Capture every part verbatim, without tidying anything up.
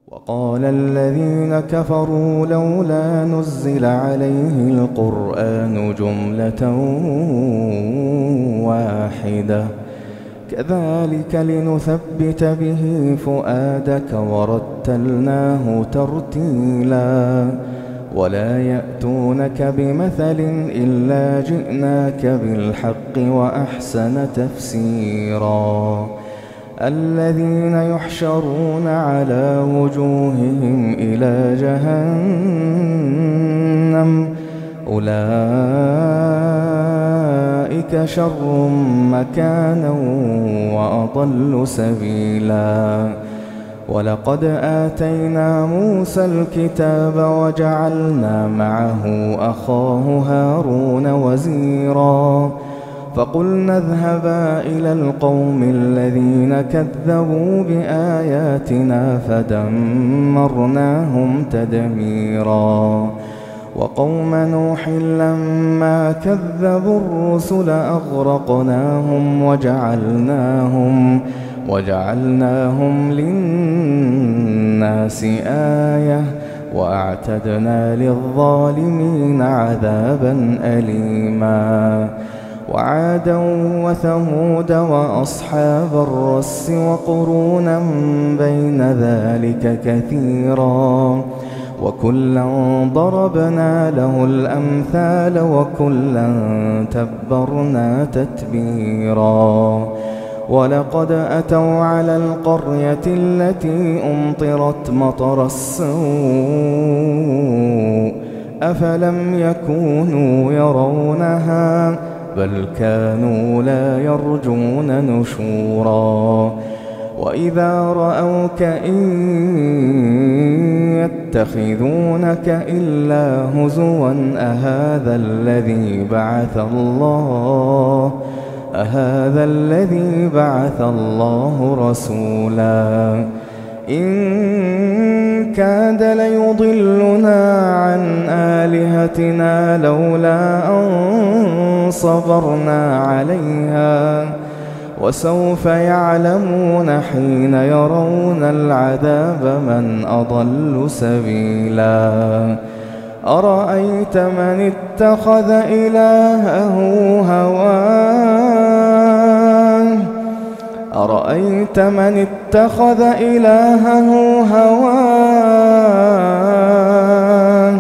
وقال الذين كفروا لولا نزل عليه القرآن جملة واحدة كذلك لنثبت به فؤادك ورتلناه ترتيلا ولا يأتونك بمثل إلا جئناك بالحق وأحسن تفسيرا الذين يحشرون على وجوههم إلى جهنم أولئك شر مكانا وأضل سبيلا ولقد آتينا موسى الكتاب وجعلنا معه أخاه هارون وزيرا فقلنا اذهبا إلى القوم الذين كذبوا بآياتنا فدمرناهم تدميرا وقوم نوح لما كذبوا الرسل أغرقناهم وجعلناهم وجعلناهم للناس آية وأعتدنا للظالمين عذابا أليما وعادا وثمود وأصحاب الرس وقرونا بين ذلك كثيرا وكلا ضربنا له الأمثال وكلا تبرنا تتبيرا ولقد أتوا على القرية التي أمطرت مطر السوء أفلم يكونوا يرونها بل كانوا لا يرجون نشورا وإذا رأوك إن يتخذونك إلا هزوا أهذا الذي بعث الله أهذا الذي بعث الله رسولا إن كاد ليضلنا عن آلهتنا لولا أن صبرنا عليها وسوف يعلمون حين يرون العذاب من أضل سبيلا أرأيت من اتخذ إلهه هواه أرأيت من اتخذ إلهه هواه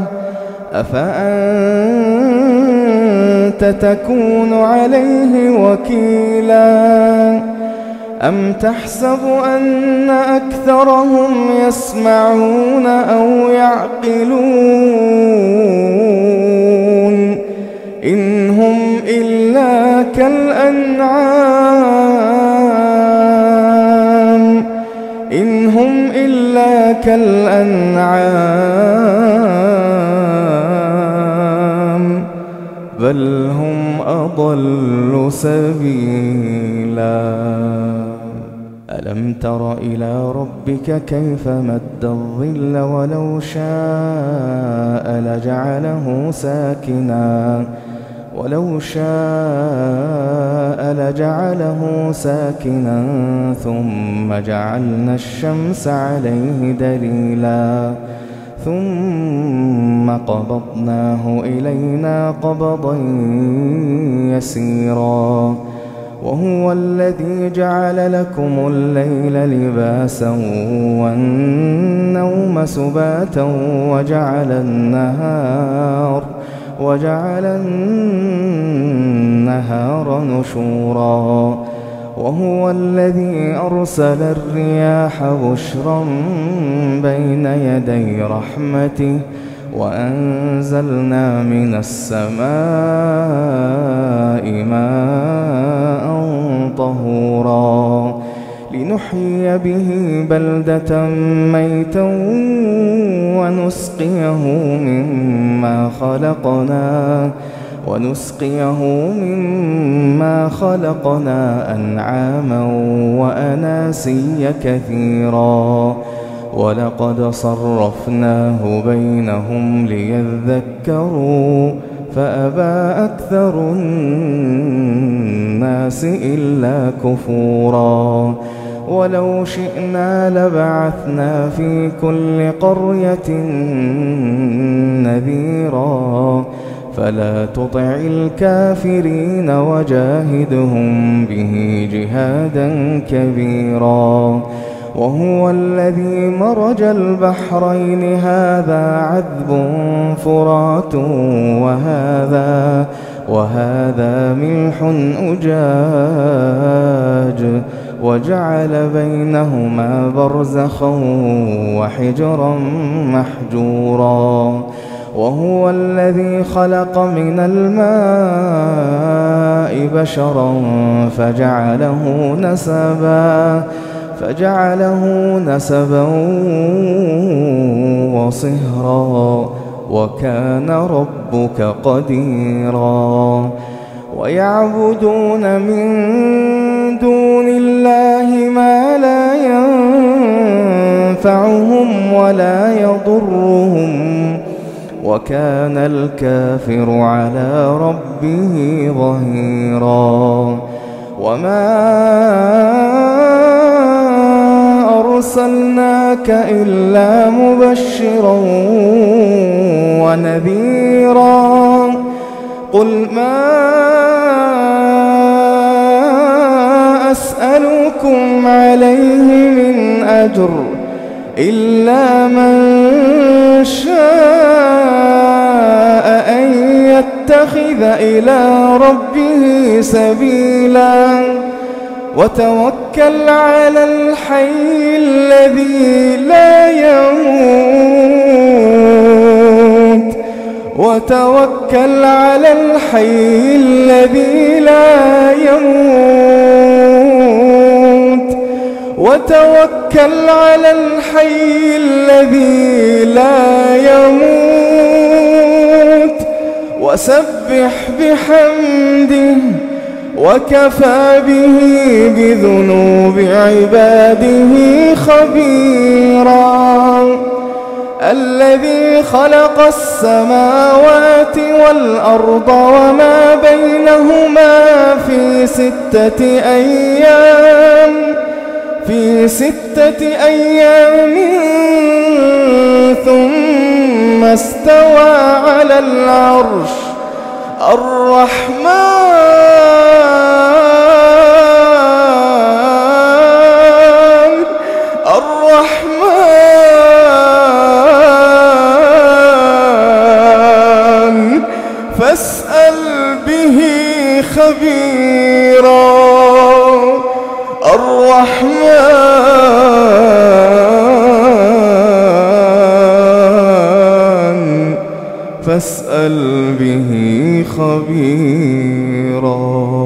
أفأنت تكون عليه وكيلا أم تحسب أن أكثرهم يسمعون أو يعقلون إن هم إلا كالأنعام إن هم إلا كالأنعام بل هم أضل سبيلا ألم تر إلى ربك كيف مد الظل ولو شاء لجعله ساكنا ولو شاء لجعله ساكنا ثم جعلنا الشمس عليه دليلا ثم قبضناه إلينا قبضا يسيرا وهو الذي جعل لكم الليل لباسا والنوم سباتا وجعل النهار وجعل النهار نشورا وهو الذي أرسل الرياح بشرا بين يدي رحمته وأنزلنا من السماء ماء طهورا لنحيي به بلدة ميتا ونسقيه مما خلقنا ونسقيه مما خلقنا أنعاما وأناسيا كثيرا ولقد صرفناه بينهم ليذكروا فأبى أكثر الناس إلا كفورا ولو شئنا لبعثنا في كل قرية نذيرا فلا تطع الكافرين وجاهدهم به جهادا كبيرا. وهو الذي مرج البحرين هذا عذب فرات وهذا وهذا ملح أجاج وجعل بينهما برزخا وحجرا محجورا. وهو الذي خلق من الماء بشرا فجعله نسبا فجعله نسبا وصهرا وكان ربك قديرا. ويعبدون من دون الله ما لا ينفعهم ولا يضرهم وكان الكافر على ربه ظهيرا. وما أرسلناك إلا مبشرا ونذيرا. قل ما أسألكم عليه من أجر إلا من شاء أن يتخذ إلى ربه سبيلا. وتوكل على الحي الذي لا يموت وتوكل على الحي الذي لا يموت وتوكل على الحي الذي لا يموت وسبح بحمده وكفى به بذنوب عباده خبيرا. الذي خلق السماوات والأرض وما بينهما في ستة أيام في ستة أيام ثم استوى على العرش. الرحمن الرحمن فاسأل به خبيرا. الرحمن فاسأل به خبيرا.